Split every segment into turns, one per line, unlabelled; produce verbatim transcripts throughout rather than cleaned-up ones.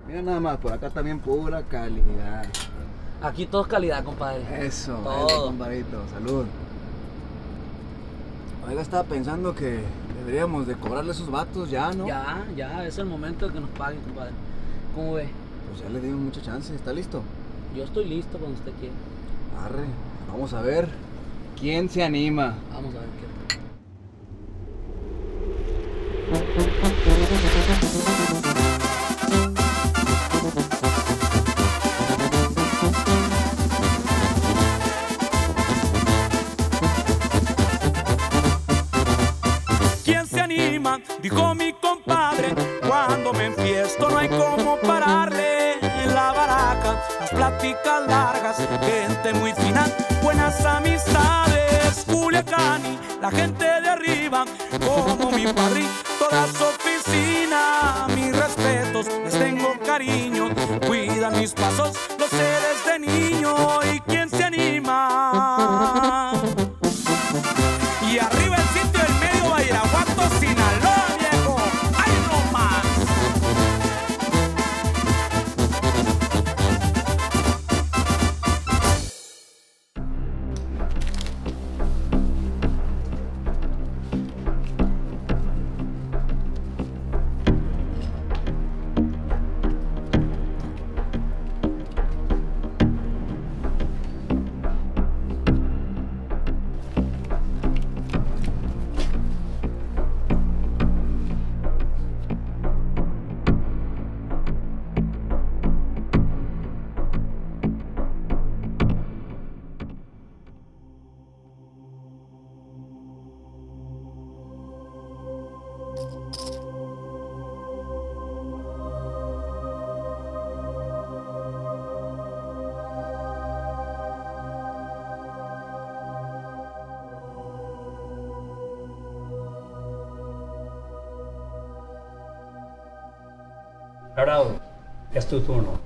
Mira nada más, por acá también pura calidad.
Aquí todo es calidad, compadre.
Eso,
Todo.
eso, compadrito, salud. Oiga, estaba pensando que deberíamos de cobrarle a esos vatos ya, ¿no?
Ya, ya, es el momento de que nos paguen, compadre. ¿Cómo ve?
Pues ya le dimos mucha chance, ¿está listo?
Yo estoy listo cuando usted quiera.
Arre, vamos a ver quién se anima.
Vamos a ver qué.
¿Quién se anima? Dijo mi compadre. Cuando me enfiesto no hay cómo pararle. En la baraca, las pláticas largas, gente muy fina, buenas amistades. Culiacán, la gente de arriba, como mi padre, toda su oficina. Mis respetos, les tengo cariño, cuidan mis pasos, lo sé desde niño. ¿Y quién se anima? Y arriba el sitio del medio, Badiraguato, Sinaloa, viejo. ¡Ay, no más!
Laurado, es tu turno.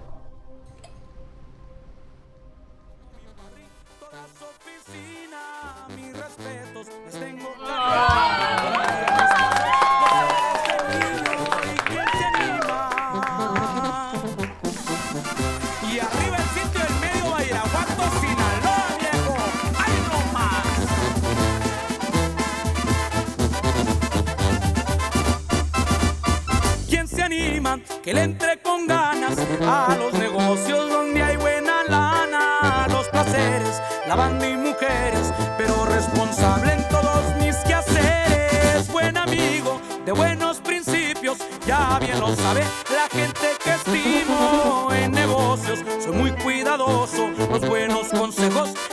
Toda su oficina, mis respetos, les tengo y arriba el sitio del medio, Badiraguato, Sinaloa, viejo. ¡Ay, no más! ¿Quién se anima? Que le entre con ganas a los negocios donde hay buena lana, los placeres, lavando y mujeres, pero responsable en todos mis quehaceres. Buen amigo de buenos principios, ya bien lo sabe la gente que estimo. En negocios soy muy cuidadoso, los buenos consejos